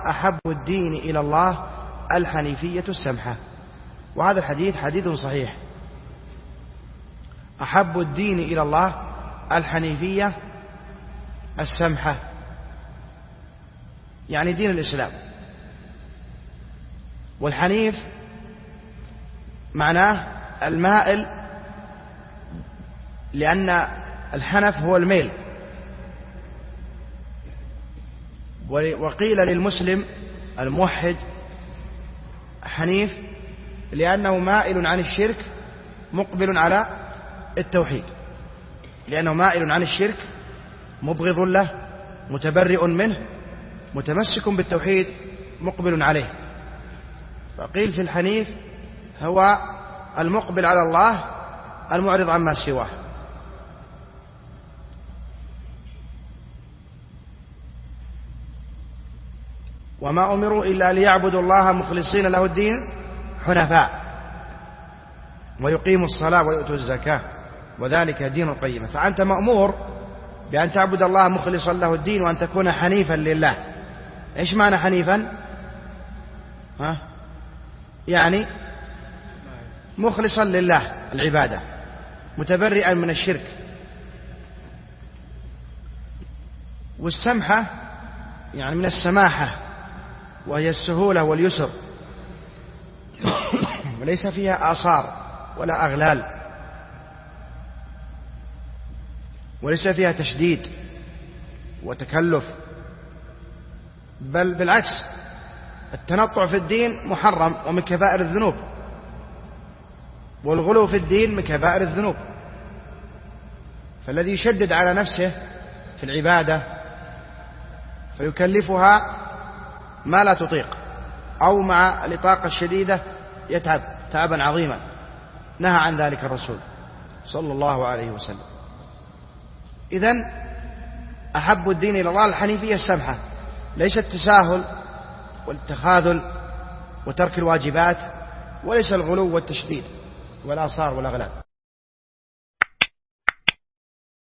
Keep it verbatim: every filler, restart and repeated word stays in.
أحب الدين إلى الله الحنيفية السمحة. وهذا الحديث حديث صحيح. أحب الدين إلى الله الحنيفية السمحة، يعني دين الإسلام. والحنيف معناه المائل، لأن الحنف هو الميل. وقيل للمسلم الموحد حنيف لأنه مائل عن الشرك مقبل على التوحيد، لأنه مائل عن الشرك مبغض له متبرئ منه متمسك بالتوحيد مقبل عليه. فقيل في الحنيف هو المقبل على الله المعرض عما سواه. وما أمروا إلا ليعبدوا الله مخلصين له الدين حنفاء ويقيموا الصلاة ويؤتوا الزكاة وذلك دين القيمة. فأنت مأمور بأن تعبد الله مخلصا له الدين وأن تكون حنيفا لله. إيش معنى حنيفا؟ ها؟ يعني مخلصا لله العبادة متبرئا من الشرك. والسمحة يعني من السماحة، وهي السهولة واليسر، وليس فيها آثار ولا أغلال، وليس فيها تشديد وتكلف، بل بالعكس التنطع في الدين محرم ومن كبائر الذنوب، والغلو في الدين من كبائر الذنوب. فالذي يشدد على نفسه في العبادة فيكلفها ما لا تطيق، أو مع الإطاقة الشديدة يتعب تعبا عظيما، نهى عن ذلك الرسول صلى الله عليه وسلم. إذن أحب الدين إلى الله الحنيفية السمحة، ليس التساهل والتخاذل وترك الواجبات، وليس الغلو والتشديد والآثار والأغلال.